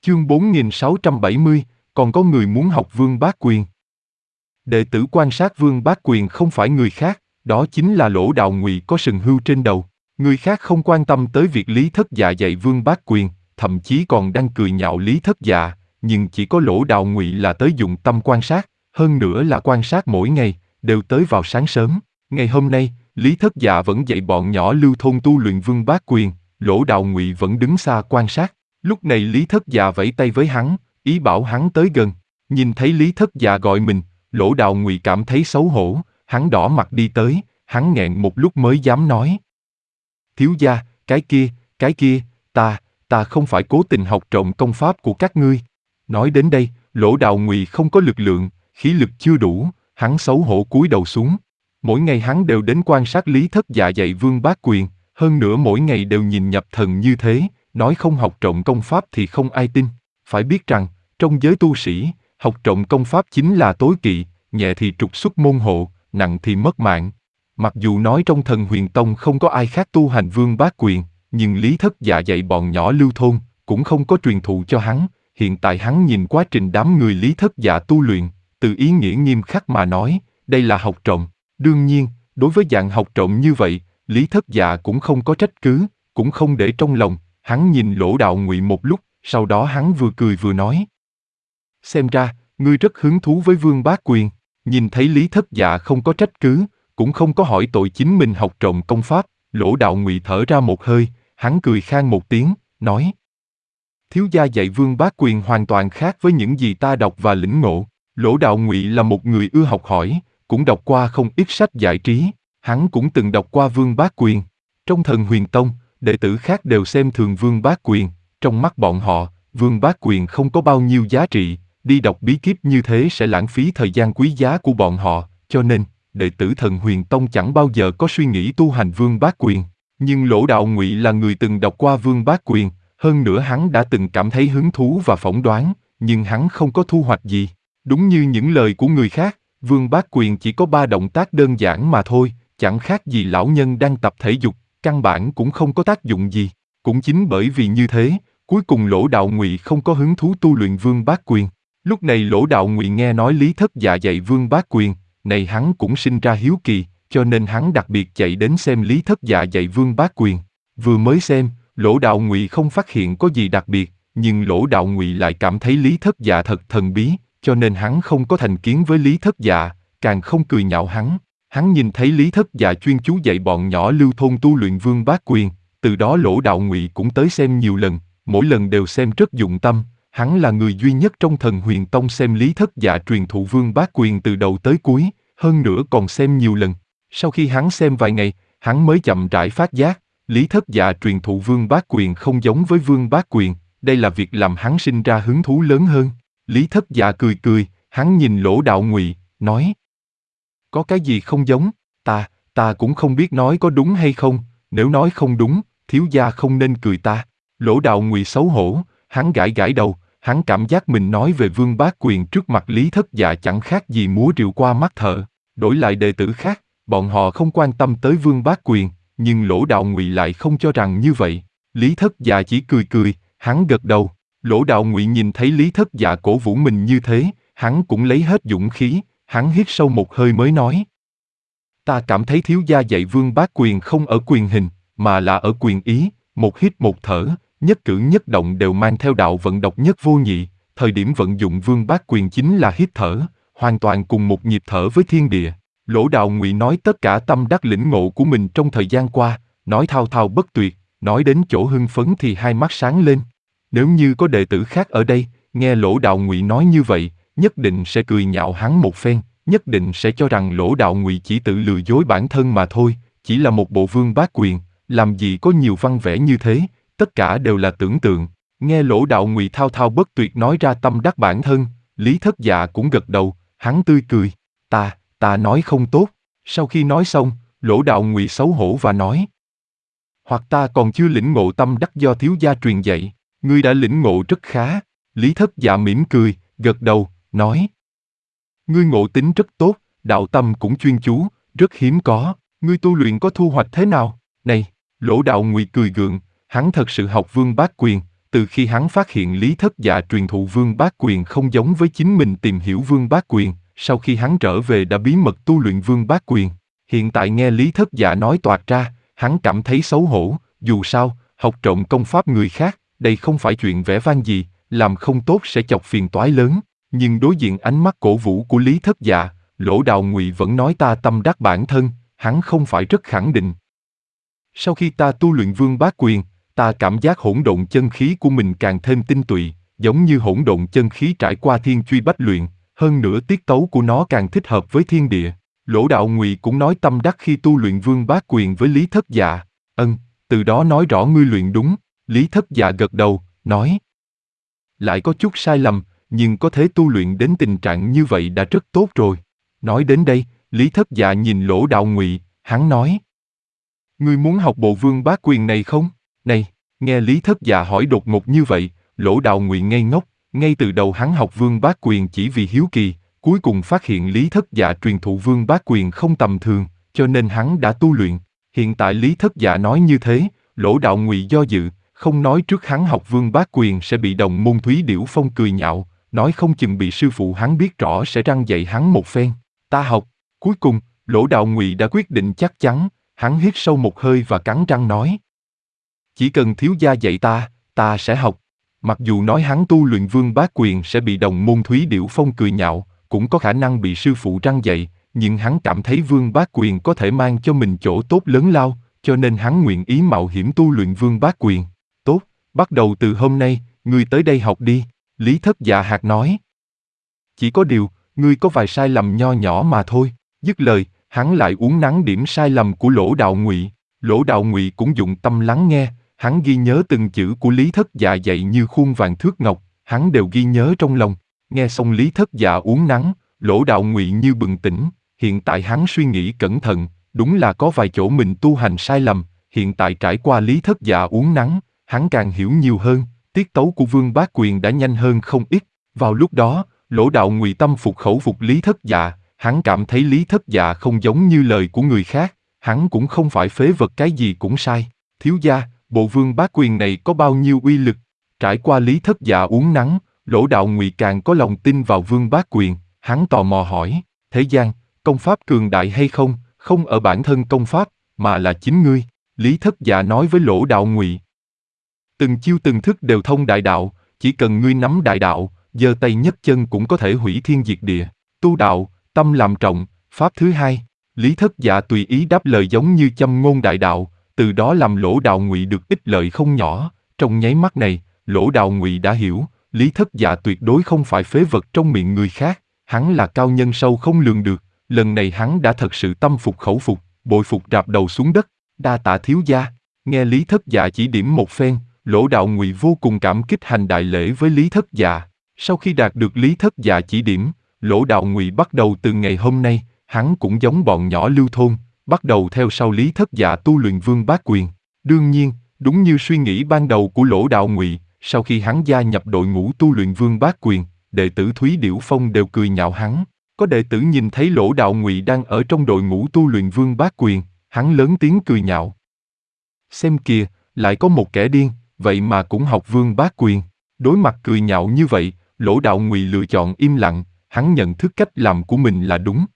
Chương 4670, còn có người muốn học Vương Bá Quyền. Đệ tử quan sát Vương Bá Quyền không phải người khác, đó chính là Lỗ Đạo Ngụy có sừng hươu trên đầu. Người khác không quan tâm tới việc Lý Thất Dạ dạy Vương Bá Quyền, thậm chí còn đang cười nhạo Lý Thất Dạ, nhưng chỉ có Lỗ Đạo Ngụy là tới dụng tâm quan sát, hơn nữa là quan sát mỗi ngày, đều tới vào sáng sớm. Ngày hôm nay, Lý Thất Dạ vẫn dạy bọn nhỏ lưu thôn tu luyện Vương Bá Quyền, Lỗ Đạo Ngụy vẫn đứng xa quan sát. Lúc này Lý Thất Dạ vẫy tay với hắn, ý bảo hắn tới gần. Nhìn thấy Lý Thất Dạ gọi mình, Lỗ Đạo Ngụy cảm thấy xấu hổ, hắn đỏ mặt đi tới, hắn nghẹn một lúc mới dám nói. Thiếu gia, cái kia, ta không phải cố tình học trộm công pháp của các ngươi. Nói đến đây, Lỗ Đạo Ngụy không có lực lượng, khí lực chưa đủ, hắn xấu hổ cúi đầu xuống. Mỗi ngày hắn đều đến quan sát Lý Thất Dạ dạy Vương Bá Quyền, hơn nữa mỗi ngày đều nhìn nhập thần như thế, nói không học trộm công pháp thì không ai tin. Phải biết rằng, trong giới tu sĩ, học trộm công pháp chính là tối kỵ, nhẹ thì trục xuất môn hộ, nặng thì mất mạng. Mặc dù nói trong Thần Huyền Tông không có ai khác tu hành Vương Bá Quyền, nhưng Lý Thất Dạ dạy bọn nhỏ lưu thôn, cũng không có truyền thụ cho hắn. Hiện tại hắn nhìn quá trình đám người Lý Thất Dạ tu luyện, từ ý nghĩa nghiêm khắc mà nói, đây là học trộm. Đương nhiên, đối với dạng học trộm như vậy, Lý Thất Dạ cũng không có trách cứ, cũng không để trong lòng. Hắn nhìn Lỗ Đạo Ngụy một lúc, sau đó hắn vừa cười vừa nói. Xem ra, ngươi rất hứng thú với Vương Bá Quyền. Nhìn thấy Lý Thất Dạ không có trách cứ, cũng không có hỏi tội chính mình học trộm công pháp, Lỗ Đạo Ngụy thở ra một hơi, hắn cười khan một tiếng, nói. Thiếu gia dạy Vương Bá Quyền hoàn toàn khác với những gì ta đọc và lĩnh ngộ. Lỗ Đạo Ngụy là một người ưa học hỏi, cũng đọc qua không ít sách giải trí, hắn cũng từng đọc qua Vương Bá Quyền. Trong Thần Huyền Tông, đệ tử khác đều xem thường Vương Bá Quyền, trong mắt bọn họ, Vương Bá Quyền không có bao nhiêu giá trị, đi đọc bí kíp như thế sẽ lãng phí thời gian quý giá của bọn họ, cho nên, đệ tử Thần Huyền Tông chẳng bao giờ có suy nghĩ tu hành Vương Bá Quyền. Nhưng Lỗ Đạo Ngụy là người từng đọc qua Vương Bá Quyền, hơn nữa hắn đã từng cảm thấy hứng thú và phỏng đoán, nhưng hắn không có thu hoạch gì. Đúng như những lời của người khác, Vương Bá Quyền chỉ có 3 động tác đơn giản mà thôi, chẳng khác gì lão nhân đang tập thể dục, căn bản cũng không có tác dụng gì. Cũng chính bởi vì như thế, cuối cùng Lỗ Đạo Ngụy không có hứng thú tu luyện Vương Bá Quyền. Lúc này Lỗ Đạo Ngụy nghe nói Lý Thất Dạ dạy Vương Bá Quyền, này hắn cũng sinh ra hiếu kỳ, cho nên hắn đặc biệt chạy đến xem Lý Thất Dạ dạy Vương Bá Quyền. Vừa mới xem, Lỗ Đạo Ngụy không phát hiện có gì đặc biệt, nhưng Lỗ Đạo Ngụy lại cảm thấy Lý Thất Dạ thật thần bí, cho nên hắn không có thành kiến với Lý Thất Dạ, càng không cười nhạo hắn. Hắn nhìn thấy Lý Thất Dạ chuyên chú dạy bọn nhỏ lưu thôn tu luyện Vương Bá Quyền, từ đó Lỗ Đạo Ngụy cũng tới xem nhiều lần, mỗi lần đều xem rất dụng tâm. Hắn là người duy nhất trong Thần Huyền Tông xem Lý Thất Dạ truyền thụ Vương Bá Quyền từ đầu tới cuối, hơn nữa còn xem nhiều lần. Sau khi hắn xem vài ngày, hắn mới chậm rãi phát giác, Lý Thất Dạ truyền thụ Vương Bá Quyền không giống với Vương Bá Quyền, đây là việc làm hắn sinh ra hứng thú lớn hơn. Lý Thất Dạ cười cười, hắn nhìn Lỗ Đạo Ngụy, nói. Có cái gì không giống, ta cũng không biết nói có đúng hay không, nếu nói không đúng, thiếu gia không nên cười ta. Lỗ Đạo Ngụy xấu hổ, hắn gãi gãi đầu, hắn cảm giác mình nói về Vương Bá Quyền trước mặt Lý Thất Dạ chẳng khác gì múa rìu qua mắt thợ. Đổi lại đệ tử khác, bọn họ không quan tâm tới Vương Bá Quyền, nhưng Lỗ Đạo Ngụy lại không cho rằng như vậy. Lý Thất Dạ chỉ cười cười, hắn gật đầu. Lỗ Đạo Ngụy nhìn thấy Lý Thất Dạ cổ vũ mình như thế, hắn cũng lấy hết dũng khí, hắn hít sâu một hơi mới nói. Ta cảm thấy thiếu gia dạy Vương Bá Quyền không ở quyền hình, mà là ở quyền ý, một hít một thở, nhất cử nhất động đều mang theo đạo vận độc nhất vô nhị, thời điểm vận dụng Vương Bá Quyền chính là hít thở, hoàn toàn cùng một nhịp thở với thiên địa. Lỗ Đạo Ngụy nói tất cả tâm đắc lĩnh ngộ của mình trong thời gian qua, nói thao thao bất tuyệt, nói đến chỗ hưng phấn thì hai mắt sáng lên. Nếu như có đệ tử khác ở đây, nghe Lỗ Đạo Ngụy nói như vậy, nhất định sẽ cười nhạo hắn một phen, nhất định sẽ cho rằng Lỗ Đạo Ngụy chỉ tự lừa dối bản thân mà thôi, chỉ là một bộ Vương Bá Quyền, làm gì có nhiều văn vẻ như thế, tất cả đều là tưởng tượng. Nghe Lỗ Đạo Ngụy thao thao bất tuyệt nói ra tâm đắc bản thân, Lý Thất Dạ cũng gật đầu, hắn tươi cười, ta nói không tốt. Sau khi nói xong, Lỗ Đạo Ngụy xấu hổ và nói. Hoặc ta còn chưa lĩnh ngộ tâm đắc do thiếu gia truyền dạy, ngươi đã lĩnh ngộ rất khá. Lý Thất Dạ mỉm cười, gật đầu, nói. Ngươi ngộ tính rất tốt, đạo tâm cũng chuyên chú, rất hiếm có, ngươi tu luyện có thu hoạch thế nào? Này, Lỗ Đạo Ngụy cười gượng, hắn thật sự học Vương Bá Quyền, Từ khi hắn phát hiện Lý Thất Dạ truyền thụ Vương Bát Quyền không giống với chính mình tìm hiểu Vương Bát Quyền, sau khi hắn trở về đã bí mật tu luyện Vương Bát Quyền. Hiện tại nghe Lý Thất Dạ nói toạc ra, hắn cảm thấy xấu hổ, dù sao, học trộm công pháp người khác, đây không phải chuyện vẻ vang gì, làm không tốt sẽ chọc phiền toái lớn. Nhưng đối diện ánh mắt cổ vũ của Lý Thất Dạ, Lỗ Đào Ngụy vẫn nói ta tâm đắc bản thân, hắn không phải rất khẳng định. Sau khi ta tu luyện Vương Bát Quyền, ta cảm giác hỗn độn chân khí của mình càng thêm tinh tụy, giống như hỗn độn chân khí trải qua thiên truy bách luyện, hơn nữa tiết tấu của nó càng thích hợp với thiên địa. Lỗ Đạo Ngụy cũng nói tâm đắc khi tu luyện Vương Bát Quyền với Lý Thất Dạ. Từ đó nói rõ ngươi luyện đúng. Lý Thất Dạ gật đầu, nói. Lại có chút sai lầm, nhưng có thể tu luyện đến tình trạng như vậy đã rất tốt rồi. Nói đến đây, Lý Thất Dạ nhìn Lỗ Đạo Ngụy, hắn nói. Ngươi muốn học bộ Vương Bát Quyền này không? Này, nghe Lý Thất Dạ hỏi đột ngột như vậy, Lỗ Đạo Ngụy ngây ngốc, ngay từ đầu hắn học Vương Bát Quyền chỉ vì hiếu kỳ, cuối cùng phát hiện Lý Thất Dạ truyền thụ Vương Bát Quyền không tầm thường, cho nên hắn đã tu luyện. Hiện tại Lý Thất Dạ nói như thế, Lỗ Đạo Ngụy do dự, không nói trước hắn học Vương Bát Quyền sẽ bị đồng môn Thúy Điểu Phong cười nhạo, nói không chừng bị sư phụ hắn biết rõ sẽ răn dạy hắn một phen. Ta học. Cuối cùng, Lỗ Đạo Ngụy đã quyết định chắc chắn, hắn hít sâu một hơi và cắn răng nói. Chỉ cần thiếu gia dạy ta sẽ học. Mặc dù nói hắn tu luyện Vương Bát Quyền sẽ bị đồng môn Thúy Điểu Phong cười nhạo, cũng có khả năng bị sư phụ răn dạy, nhưng hắn cảm thấy Vương Bát Quyền có thể mang cho mình chỗ tốt lớn lao, cho nên hắn nguyện ý mạo hiểm tu luyện Vương Bát Quyền. Tốt, bắt đầu từ hôm nay, ngươi tới đây học đi, Lý Thất Dạ hạt nói. Chỉ có điều, ngươi có vài sai lầm nho nhỏ mà thôi. Dứt lời, hắn lại uốn nắn điểm sai lầm của Lỗ Đạo Ngụy. Lỗ Đạo Ngụy cũng dụng tâm lắng nghe, hắn ghi nhớ từng chữ của Lý Thất Dạ dạy như khuôn vàng thước ngọc, hắn đều ghi nhớ trong lòng. Nghe xong Lý Thất Dạ uốn nắn, Lỗ Đạo Ngụy như bừng tỉnh, hiện tại hắn suy nghĩ cẩn thận, đúng là có vài chỗ mình tu hành sai lầm, hiện tại trải qua Lý Thất Dạ uốn nắn, hắn càng hiểu nhiều hơn, tiết tấu của Vương Bát Quyền đã nhanh hơn không ít. Vào lúc đó, Lỗ Đạo Ngụy tâm phục khẩu phục Lý Thất Dạ, hắn cảm thấy Lý Thất Dạ không giống như lời của người khác, hắn cũng không phải phế vật cái gì cũng sai. Thiếu gia, bộ Vương Bát Quyền này có bao nhiêu uy lực? Trải qua Lý Thất Dạ uốn nắn, Lỗ Đạo Ngụy càng có lòng tin vào Vương Bát Quyền, hắn tò mò hỏi, thế gian, công pháp cường đại hay không, không ở bản thân công pháp, mà là chính ngươi. Lý Thất Dạ nói với Lỗ Đạo Ngụy. Từng chiêu từng thức đều thông đại đạo, chỉ cần ngươi nắm đại đạo, giơ tay nhấc chân cũng có thể hủy thiên diệt địa. Tu đạo, tâm làm trọng, pháp thứ hai. Lý Thất Dạ tùy ý đáp lời giống như châm ngôn đại đạo, từ đó làm Lỗ Đạo Ngụy được ích lợi không nhỏ. Trong nháy mắt này, Lỗ Đạo Ngụy đã hiểu, Lý Thất Dạ tuyệt đối không phải phế vật trong miệng người khác, hắn là cao nhân sâu không lường được. Lần này hắn đã thật sự tâm phục khẩu phục, bội phục rạp đầu xuống đất. Đa tạ thiếu gia. Nghe Lý Thất Dạ chỉ điểm một phen, Lỗ Đạo Ngụy vô cùng cảm kích hành đại lễ với Lý Thất Dạ. Sau khi đạt được Lý Thất Dạ chỉ điểm, Lỗ Đạo Ngụy bắt đầu từ ngày hôm nay, hắn cũng giống bọn nhỏ lưu thôn, bắt đầu theo sau Lý Thất Dạ tu luyện Vương Bát Quyền. Đương nhiên, đúng như suy nghĩ ban đầu của Lỗ Đạo Ngụy, sau khi hắn gia nhập đội ngũ tu luyện Vương Bát Quyền, đệ tử Thúy Điểu Phong đều cười nhạo hắn. Có đệ tử nhìn thấy Lỗ Đạo Ngụy đang ở trong đội ngũ tu luyện Vương Bát Quyền, hắn lớn tiếng cười nhạo. Xem kìa, lại có một kẻ điên, vậy mà cũng học Vương Bát Quyền. Đối mặt cười nhạo như vậy, Lỗ Đạo Ngụy lựa chọn im lặng, hắn nhận thức cách làm của mình là đúng,